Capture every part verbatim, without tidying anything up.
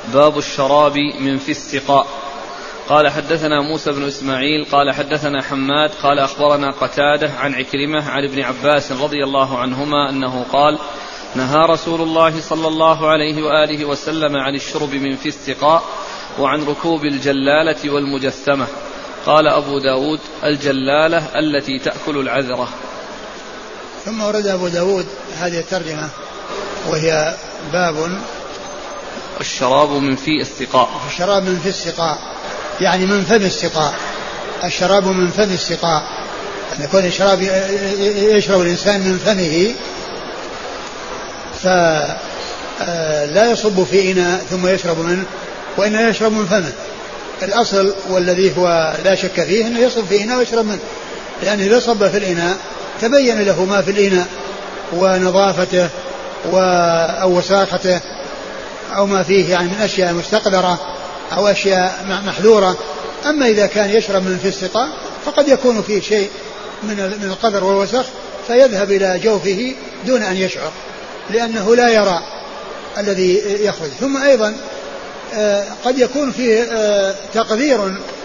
باب الشراب من في السقاء. قال حدثنا موسى بن إسماعيل قال حدثنا حماد قال أخبرنا قتادة عن عكرمة عن ابن عباس رضي الله عنهما أنه قال نهى رسول الله صلى الله عليه وآله وسلم عن الشرب من في السقاء وعن ركوب الجلالة والمجثمة. قال أبو داود الجلالة التي تأكل العذرة. ثم ورد أبو داود هذه الترجمة وهي باب الشراب من في السقاء. الشراب من في السقاء يعني من فم السقاء. الشراب من فم السقاء يعني يكون الشراب يشرب الإنسان من فمه فلا يصب في إناء ثم يشرب منه وإنه يشرب من فمه. الأصل والذي هو لا شك فيه أنه يصب في إناء ويشرب منه، لأنه إذا صب في الإناء تبين له ما في الإناء ونظافته أو وساخته أو ما فيه يعني من أشياء مستقذرة أو أشياء محذورة. أما إذا كان يشرب من في السقاء فقد يكون فيه شيء من القذر والوسخ فيذهب إلى جوفه دون أن يشعر لأنه لا يرى الذي يخرج. ثم أيضا قد يكون فيه تقدير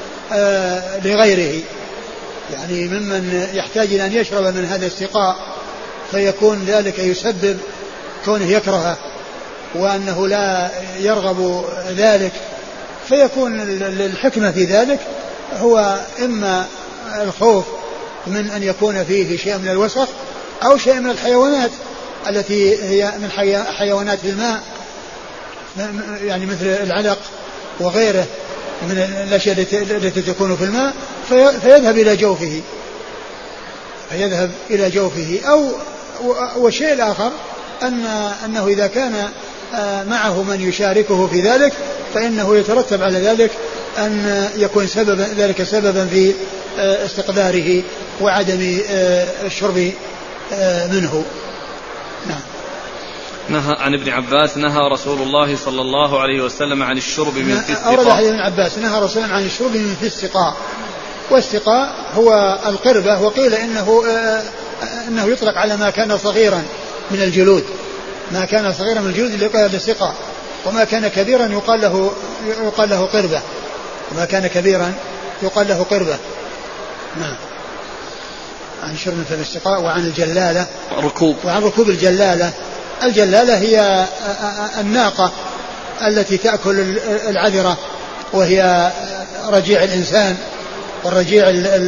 لغيره يعني ممن يحتاج إلى أن يشرب من هذا السقاء فيكون ذلك يسبب كونه يكرهه وأنه لا يرغب ذلك، فيكون الحكمة في ذلك هو إما الخوف من أن يكون فيه شيء من الوسخ أو شيء من الحيوانات التي هي من حيوانات الماء يعني مثل العلق وغيره من الأشياء التي تكون في الماء فيذهب إلى جوفه فيذهب إلى جوفه. أو والشيء الآخر أن أنه إذا كان معه من يشاركه في ذلك فإنه يترتب على ذلك أن يكون سببا ذلك سببا في استقداره وعدم الشرب منه. نعم. نهى عن ابن عباس نهى رسول الله صلى الله عليه وسلم عن الشرب من في السقاء. أورد حديث ابن عباس نهى رسول الله عن الشرب من في السقاء. والسقاء هو القربة وقيل إنه إنه يطلق على ما كان صغيرا من الجلود، ما كان صغيرا من الجلود اللي يقال السقاء، وما كان كبيرا يقال له يقال له قربة، وما كان كبيرا يقال له قربة. نعم. عن شرب من في السقاء وعن الجلالة ركوب وعن ركوب الجلالة. الجلالة هي الناقة التي تأكل العذرة وهي رجيع الإنسان والرجيع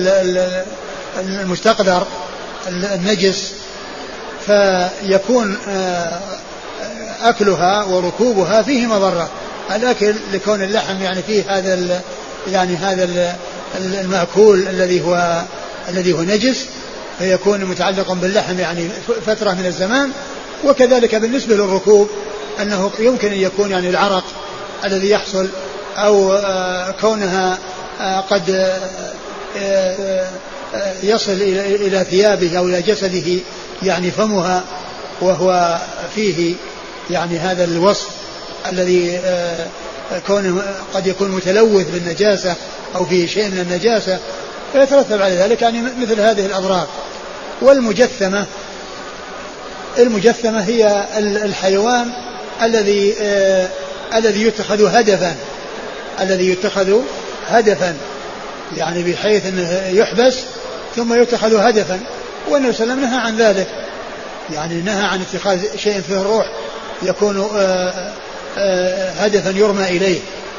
المستقذر النجس، فيكون أكلها وركوبها فيه مضرة. الأكل لكون اللحم يعني فيه هذا يعني هذا المأكول الذي هو الذي هو نجس فيكون متعلقا باللحم يعني فترة من الزمان. وكذلك بالنسبة للركوب أنه يمكن أن يكون يعني العرق الذي يحصل أو كونها قد يصل إلى ثيابه أو إلى جسده يعني فمها وهو فيه يعني هذا الوصف الذي كونه قد يكون متلوث بالنجاسة أو فيه شيء من النجاسة فيترتب على ذلك يعني مثل هذه الأضرار. والمجثمة المجثمة هي الحيوان الذي آه الذي يتخذ هدفا الذي يتخذ هدفا يعني بحيث أنه يحبس ثم يتخذ هدفا. والنبي صلى الله عليه وسلم نهى عن ذلك يعني نهى عن اتخاذ شيء فيه الروح يكون آه آه هدفا يرمى إليه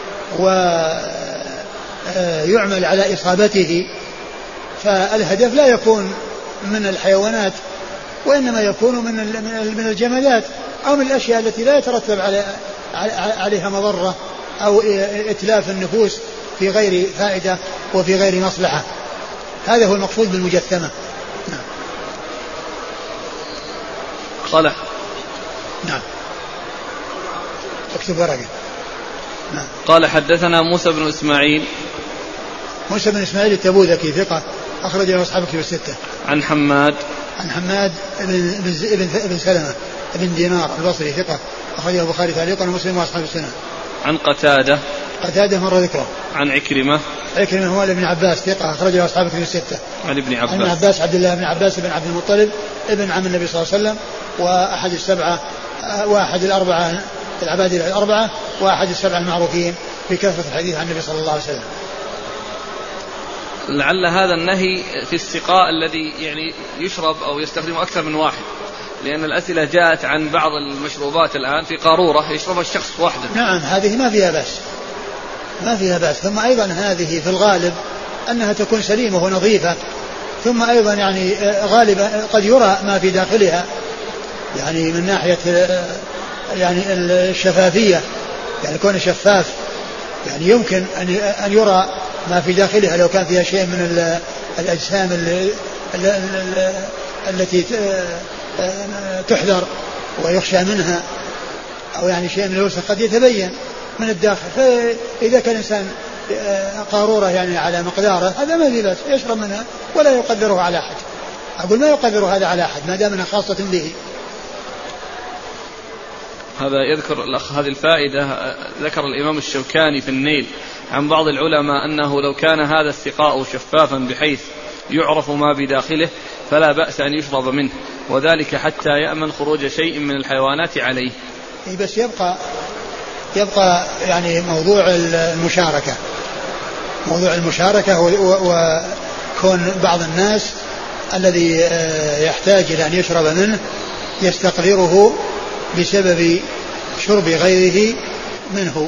ويعمل على إصابته. فالهدف لا يكون من الحيوانات وإنما يكون من من الجمادات أو من الأشياء التي لا يترتب عليها مضرة أو إتلاف النفوس في غير فائدة وفي غير مصلحة. هذا هو المقصود بالمجثمة. نعم. قال نعم اكتب ورقة. نعم. قال حدثنا موسى بن إسماعيل موسى بن إسماعيل التبوذكي ثقة أخرج له أصحاب الكتب الستة. عن حماد عن حماد بن ابن ابن سلمة بن دينار البصري ثقة أخرجه البخاري تعليقا ومسلم وأصحاب السنة. عن قتادة قتادة مر ذكره. عن عكرمة عكرمة هو ابن عباس ثقة أخرجه أصحاب الكتب الستة. عن ابن عباس عن ابن عباس عبد الله بن عباس بن عبد المطلب ابن عم النبي صلى الله عليه وسلم وأحد السبعة وأحد الأربعة العباد الأربعة وأحد السبع المعروفين بكثرة الحديث عن النبي صلى الله عليه وسلم. لعل هذا النهي في السقاء الذي يعني يشرب أو يستخدم أكثر من واحد، لأن الأسئلة جاءت عن بعض المشروبات الآن في قارورة يشربها الشخص وحده. نعم هذه ما فيها بأس، ما فيها بأس. ثم أيضا هذه في الغالب أنها تكون سليمة ونظيفة، ثم أيضا يعني غالبا قد يرى ما في داخلها يعني من ناحية يعني الشفافية، يعني كون شفاف يعني يمكن أن يرى ما في داخلها لو كان فيها شيء من الأجسام التي تحذر ويخشى منها، أو يعني شيء من الوسخ قد يتبين من الداخل. فإذا كان الإنسان قارورة يعني على مقداره هذا ما في بأس، يشرب منها ولا يقدره على أحد. أقول ما يقدر هذا على أحد ما دام أنها خاصة به. هذا يذكر الأخ هذه الفائدة. ذكر الإمام الشوكاني في النيل عن بعض العلماء أنه لو كان هذا السقاء شفافا بحيث يعرف ما بداخله فلا بأس أن يشرب منه، وذلك حتى يأمن خروج شيء من الحيوانات عليه. بس يبقى يبقى يعني موضوع المشاركة، موضوع المشاركة وكون بعض الناس الذي يحتاج إلى أن يشرب منه يستقذره بسبب شرب غيره منه.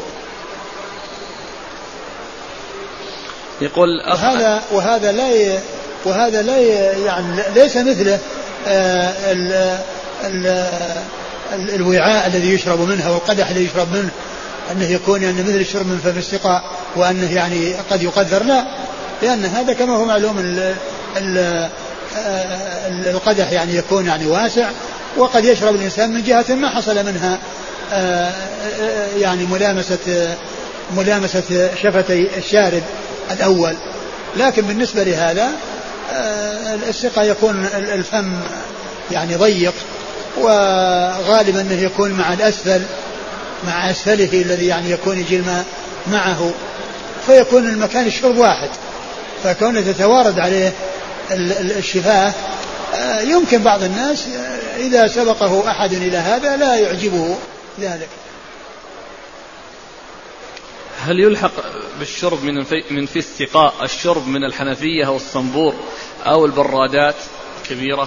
يقول وهذا وهذا لا ي... وهذا لا ي... يعني ليس مثله آه ال... ال... ال... الوعاء الذي يشرب منه والقدح الذي يشرب منه أنه يكون يعني مثل الشرب من فم السقاء وأنه يعني قد يقدر، لا، لأن هذا كما هو معلوم ال... ال... القدح يعني يكون يعني واسع، وقد يشرب الإنسان من جهة ما حصل منها يعني ملامسة ملامسة شفتي الشارب الأول. لكن بالنسبة لهذا السقاء يكون الفم يعني ضيق، وغالبا أنه يكون مع الأسفل مع أسفله الذي يعني يكون يجي الماء معه، فيكون المكان الشرب واحد، فكونه تتوارد عليه الشفاه يمكن بعض الناس إذا سبقه أحد إلى هذا لا يعجبه ذلك. هل يلحق بالشرب من في من في السقاء الشرب من الحنفية أو الصنبور أو البرادات كبيرة؟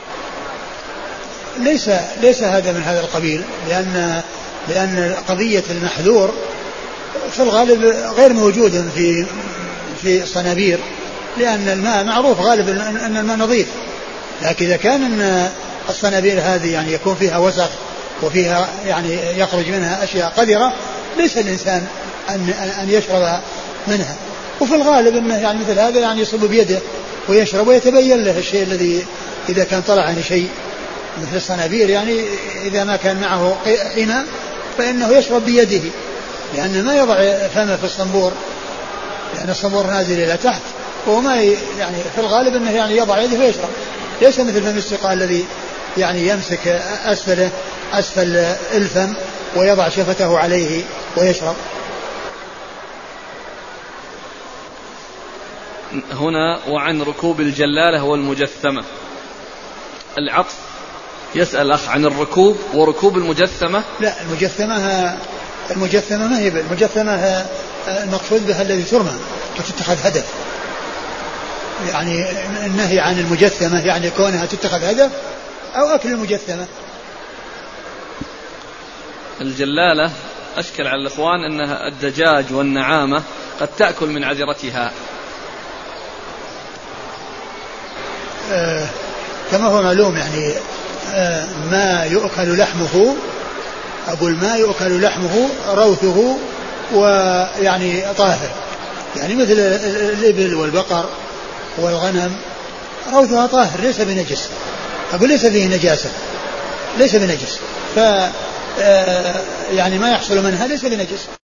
ليس ليس هذا من هذا القبيل، لأن لأن قضية المحذور في الغالب غير موجود في في الصنابير، لأن الماء معروف غالبا أن الماء نظيف. لكن إذا كان أن الصنابير هذه يعني يكون فيها وسخ وفيها يعني يخرج منها أشياء قذرة ليس الإنسان أن أن يشرب منها. وفي الغالب أنه يعني مثل هذا يعني يصب بيده ويشرب ويتبين له الشيء الذي إذا كان طلع عن شيء مثل الصنابير، يعني إذا ما كان معه إناء فإنه يشرب بيده، لأنه ما يضع فمه في الصنبور لأن الصنبور نازل إلى تحت، وما يعني في الغالب أنه يعني يضع يده ويشرب، ليس مثل فم السقاء الذي يعني يمسك أسفله أسفل الفم ويضع شفته عليه ويشرب. هنا وعن ركوب الجلالة والمجثمة العطف. يسأل أخ عن الركوب وركوب المجثمة. لا، المجثمة المجثمة ما هي المجثمة المقصود بها الذي ترمى وتتخذ هدف، يعني النهي عن المجثمة يعني كونها تتخذ هدف أو أكل المجثمة. الجلالة أشكل على الإخوان أنها الدجاج والنعامة قد تأكل من عذرتها. آه كما هو معلوم يعني آه ما يؤكل لحمه، أقول ما يؤكل لحمه روثه ويعني طاهر، يعني مثل الإبل والبقر والغنم روثها طاهر ليس بنجس، أقول ليس فيه نجاسة، ليس بنجس، ف يعني ما يحصل منها ليس بنجس.